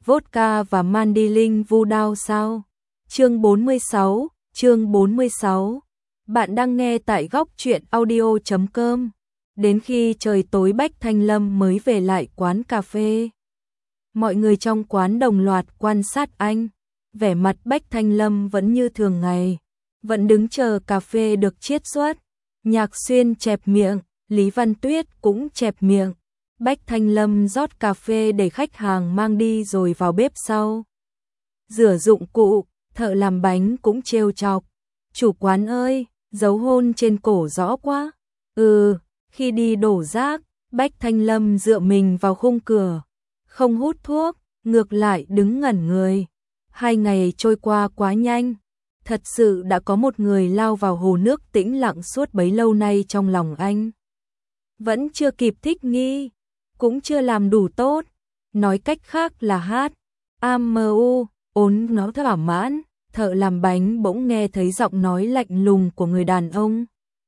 vodka và mandilin vu đao sao? Chương 46. Bạn đang nghe tại góc truyện audio.com. Đến khi trời tối Bách Thanh Lâm mới về lại quán cà phê. Mọi người trong quán đồng loạt quan sát anh. Vẻ mặt Bách Thanh Lâm vẫn như thường ngày, vẫn đứng chờ cà phê được chiết xuất. Nhạc Xuyên chẹp miệng, Lý Văn Tuyết cũng chẹp miệng. Bách Thanh Lâm rót cà phê để khách hàng mang đi rồi vào bếp sau. Rửa dụng cụ, thợ làm bánh cũng trêu chọc. Chủ quán ơi, dấu hôn trên cổ rõ quá. Khi đi đổ rác, Bách Thanh Lâm dựa mình vào khung cửa. Không hút thuốc, ngược lại đứng ngẩn người. 2 ngày trôi qua quá nhanh. Thật sự đã có một người lao vào hồ nước tĩnh lặng suốt bấy lâu nay trong lòng anh. Vẫn chưa kịp thích nghi, cũng chưa làm đủ tốt. Nói cách khác là hát, AMU, ốn nó thỏa mãn. Thợ làm bánh bỗng nghe thấy giọng nói lạnh lùng của người đàn ông.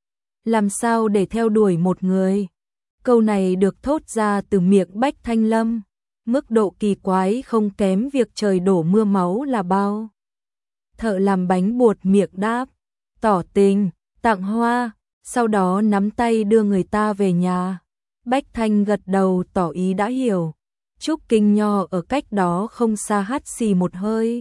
Làm sao để theo đuổi một người? Câu này được thốt ra từ miệng Bách Thanh Lâm. Mức độ kỳ quái không kém việc trời đổ mưa máu là bao. Thợ làm bánh buột miệng đáp, tỏ tình, tặng hoa, sau đó nắm tay đưa người ta về nhà. Bách Thanh gật đầu tỏ ý đã hiểu. Trúc Kinh Nho ở cách đó không xa hắt xì một hơi.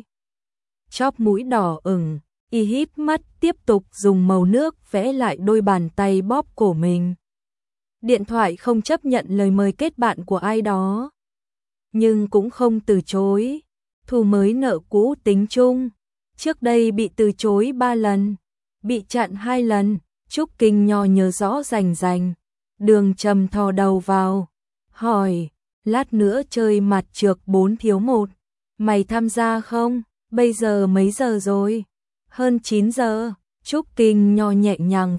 Chóp mũi đỏ ửng, y híp mắt tiếp tục dùng màu nước vẽ lại đôi bàn tay bóp cổ mình. Điện thoại không chấp nhận lời mời kết bạn của ai đó, nhưng cũng không từ chối. Thù mới nợ cũ tính chung. Trước đây bị từ chối 3 lần, bị chặn 2 lần, Trúc Kinh Nho nhớ rõ rành rành. Đường Trầm thò đầu vào, hỏi, lát nữa chơi mặt trược 4 thiếu 1, mày tham gia không? Bây giờ mấy giờ rồi? Hơn 9 giờ. Trúc Kinh Nho nhẹ nhàng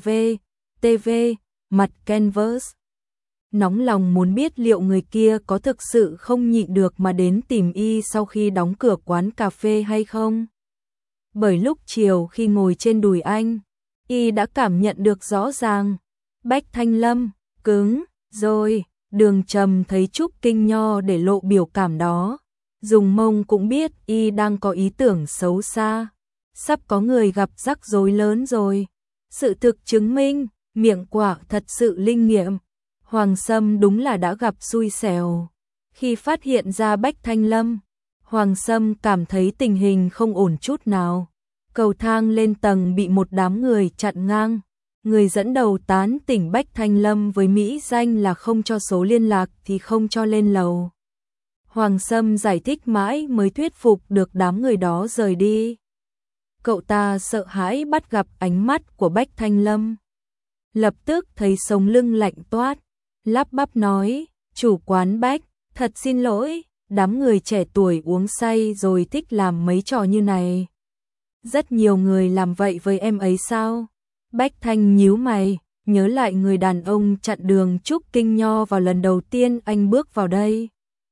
TV, mặt canvas. Nóng lòng muốn biết liệu người kia có thực sự không nhịn được mà đến tìm y sau khi đóng cửa quán cà phê hay không. Bởi lúc chiều khi ngồi trên đùi anh, y đã cảm nhận được rõ ràng. Bách Thanh Lâm, cứng, rồi. Đường Trầm thấy Trúc Kinh Nho để lộ biểu cảm đó. Dùng mông cũng biết y đang có ý tưởng xấu xa. Sắp có người gặp rắc rối lớn rồi. Sự thực chứng minh, miệng quả thật sự linh nghiệm. Hoàng Sâm đúng là đã gặp xui xẻo. Khi phát hiện ra Bách Thanh Lâm, Hoàng Sâm cảm thấy tình hình không ổn chút nào. Cầu thang lên tầng bị một đám người chặn ngang. Người dẫn đầu tán tỉnh Bách Thanh Lâm với mỹ danh là không cho số liên lạc thì không cho lên lầu. Hoàng Sâm giải thích mãi mới thuyết phục được đám người đó rời đi. Cậu ta sợ hãi bắt gặp ánh mắt của Bách Thanh Lâm. Lập tức thấy sống lưng lạnh toát, lắp bắp nói, chủ quán Bách, thật xin lỗi, đám người trẻ tuổi uống say rồi thích làm mấy trò như này. Rất nhiều người làm vậy với em ấy sao? Bách Thanh nhíu mày, nhớ lại người đàn ông chặn đường Trúc Kinh Nho vào lần đầu tiên anh bước vào đây.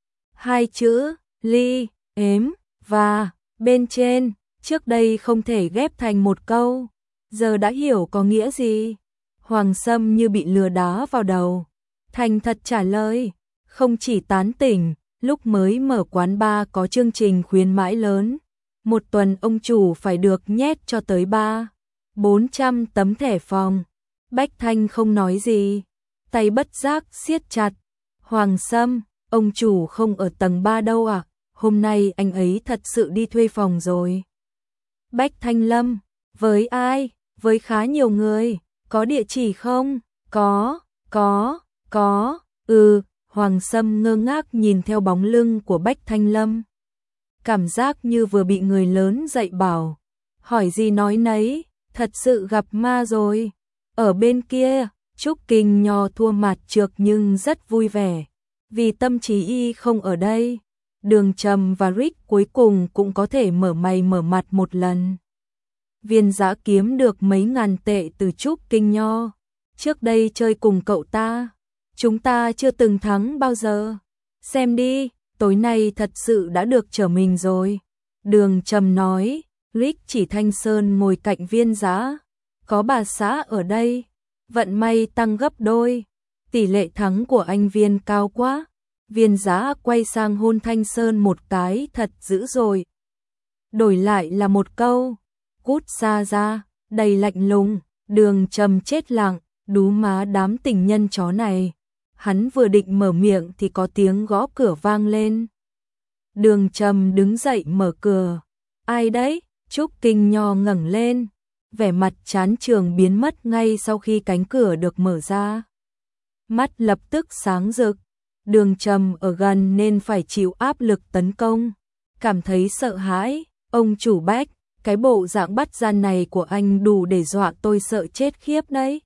2 chữ, ly, ếm, và, bên trên, trước đây không thể ghép thành một câu. Giờ đã hiểu có nghĩa gì. Hoàng Sâm như bị lừa đá vào đầu. Thành thật trả lời, không chỉ tán tỉnh, lúc mới mở quán bar có chương trình khuyến mãi lớn. 1 tuần ông chủ phải được nhét cho tới 400 tấm thẻ phòng. Bách Thanh không nói gì, tay bất giác siết chặt. Hoàng Sâm, ông chủ không ở tầng 3 đâu à? Hôm nay anh ấy thật sự đi thuê phòng rồi. Bách Thanh Lâm, với ai? Với khá nhiều người. Có địa chỉ không? Có. Hoàng Sâm ngơ ngác nhìn theo bóng lưng của Bách Thanh Lâm. Cảm giác như vừa bị người lớn dạy bảo. Hỏi gì nói nấy, thật sự gặp ma rồi. Ở bên kia, Trúc Kinh Nho thua mặt trược nhưng rất vui vẻ. Vì tâm trí y không ở đây. Đường Trầm và Rick cuối cùng cũng có thể mở mày mở mặt một lần. Viên Dã kiếm được mấy ngàn tệ từ Trúc Kinh Nho. Trước đây chơi cùng cậu ta, chúng ta chưa từng thắng bao giờ. Xem đi, tối nay thật sự đã được trở mình rồi. Đường Trầm nói, Rick chỉ Thanh Sơn ngồi cạnh Viên Dã. Có bà xã ở đây, vận may tăng gấp đôi. Tỷ lệ thắng của anh Viên cao quá. Viên Dã quay sang hôn Thanh Sơn một cái thật dữ rồi. Đổi lại là một câu, cút xa ra, đầy lạnh lùng. Đường Trầm chết lặng, đú má đám tình nhân chó này. Hắn vừa định mở miệng thì có tiếng gõ cửa vang lên. Đường Trầm đứng dậy mở cửa. Ai đấy? Trúc Kinh Nho ngẩng lên, vẻ mặt chán chường biến mất ngay sau khi cánh cửa được mở ra. Mắt lập tức sáng rực. Đường Trầm ở gần nên phải chịu áp lực tấn công. Cảm thấy sợ hãi, ông chủ Bách, cái bộ dạng bắt gian này của anh đủ để dọa tôi sợ chết khiếp đấy.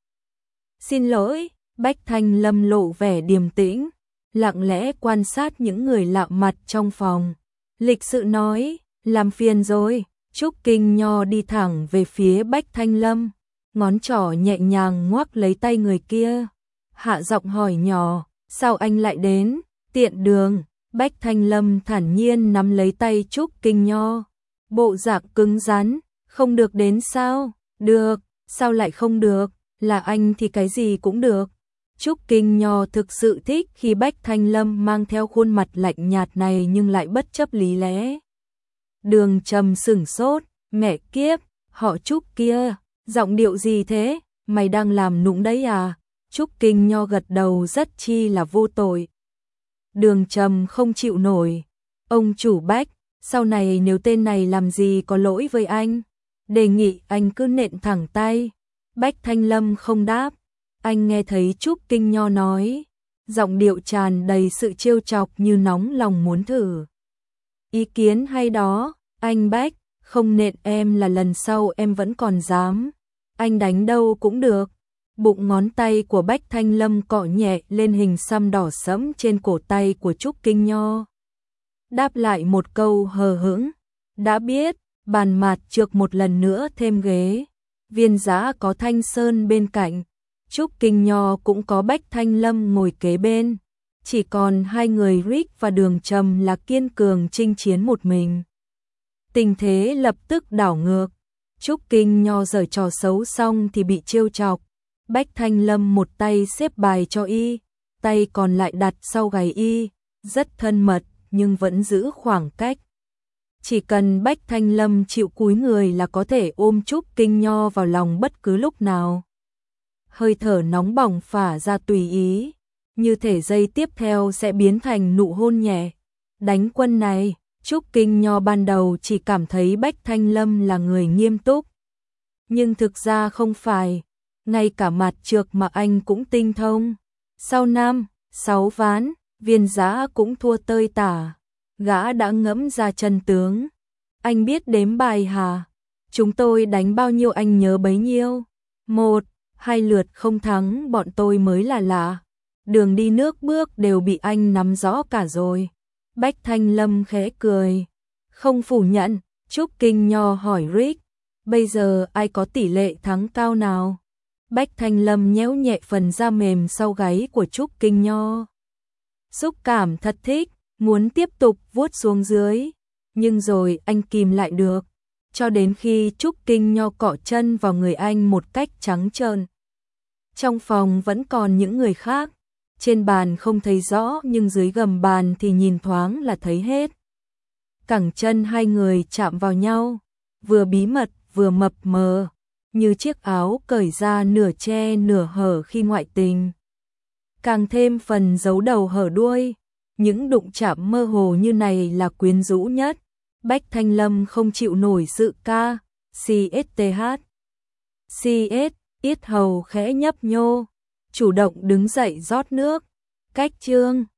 Xin lỗi, Bách Thanh Lâm lộ vẻ điềm tĩnh, lặng lẽ quan sát những người lạ mặt trong phòng. Lịch sự nói, làm phiền rồi. Trúc Kinh Nho đi thẳng về phía Bách Thanh Lâm, ngón trỏ nhẹ nhàng ngoắc lấy tay người kia. Hạ giọng hỏi nhỏ, sao anh lại đến? Tiện đường. Bách Thanh Lâm thản nhiên nắm lấy tay Trúc Kinh Nho. Bộ dạng cứng rắn, không được đến sao? Được, sao lại không được? Là anh thì cái gì cũng được. Trúc Kinh Nho thực sự thích khi Bách Thanh Lâm mang theo khuôn mặt lạnh nhạt này nhưng lại bất chấp lý lẽ. Đường Trầm sửng sốt, mẹ kiếp, họ Trúc kia, giọng điệu gì thế? Mày đang làm nũng đấy à? Trúc Kinh Nho gật đầu rất chi là vô tội. Đường Trầm không chịu nổi. Ông chủ Bách, sau này nếu tên này làm gì có lỗi với anh, đề nghị anh cứ nện thẳng tay. Bách Thanh Lâm không đáp. Anh nghe thấy Trúc Kinh Nho nói, giọng điệu tràn đầy sự trêu chọc như nóng lòng muốn thử. Ý kiến hay đó, anh Bách, không nện em là lần sau em vẫn còn dám. Anh đánh đâu cũng được. Bụng ngón tay của Bách Thanh Lâm cọ nhẹ lên hình xăm đỏ sẫm trên cổ tay của Trúc Kinh Nho. Đáp lại một câu hờ hững, đã biết. Bàn mạt trượt một lần nữa thêm ghế. Viên Dã có Thanh Sơn bên cạnh, Trúc Kinh Nho cũng có Bách Thanh Lâm ngồi kế bên. Chỉ còn hai người Rick và Đường Trầm là kiên cường chinh chiến một mình. Tình thế lập tức đảo ngược. Trúc Kinh Nho giở trò xấu xong thì bị trêu chọc. Bách Thanh Lâm một tay xếp bài cho y, tay còn lại đặt sau gáy y, rất thân mật nhưng vẫn giữ khoảng cách. Chỉ cần Bách Thanh Lâm chịu cúi người là có thể ôm Trúc Kinh Nho vào lòng bất cứ lúc nào. Hơi thở nóng bỏng phả ra tùy ý, như thể giây tiếp theo sẽ biến thành nụ hôn nhẹ. Đánh quân này, Trúc Kinh Nho ban đầu chỉ cảm thấy Bách Thanh Lâm là người nghiêm túc. Nhưng thực ra không phải, ngay cả mặt trược mà anh cũng tinh thông. Sau 5-6 ván, Viên Dã cũng thua tơi tả. Gã đã ngẫm ra chân tướng. Anh biết đếm bài hả? Chúng tôi đánh bao nhiêu anh nhớ bấy nhiêu. 1-2 lượt không thắng bọn tôi mới là lạ. Đường đi nước bước đều bị anh nắm rõ cả rồi. Bách Thanh Lâm khẽ cười. Không phủ nhận, Trúc Kinh Nho hỏi Rick. Bây giờ ai có tỷ lệ thắng cao nào? Bách Thanh Lâm nhéo nhẹ phần da mềm sau gáy của Trúc Kinh Nho. Xúc cảm thật thích, muốn tiếp tục vuốt xuống dưới. Nhưng rồi anh kìm lại được. Cho đến khi Trúc Kinh Nho cọ chân vào người anh một cách trắng trợn. Trong phòng vẫn còn những người khác. Trên bàn không thấy rõ nhưng dưới gầm bàn thì nhìn thoáng là thấy hết. Cẳng chân hai người chạm vào nhau, vừa bí mật vừa mập mờ, như chiếc áo cởi ra nửa che nửa hở khi ngoại tình. Càng thêm phần giấu đầu hở đuôi, những đụng chạm mơ hồ như này là quyến rũ nhất. Bách Thanh Lâm không chịu nổi sự ca, CSTH. CS, yết hầu khẽ nhấp nhô, chủ động đứng dậy rót nước. Cách chương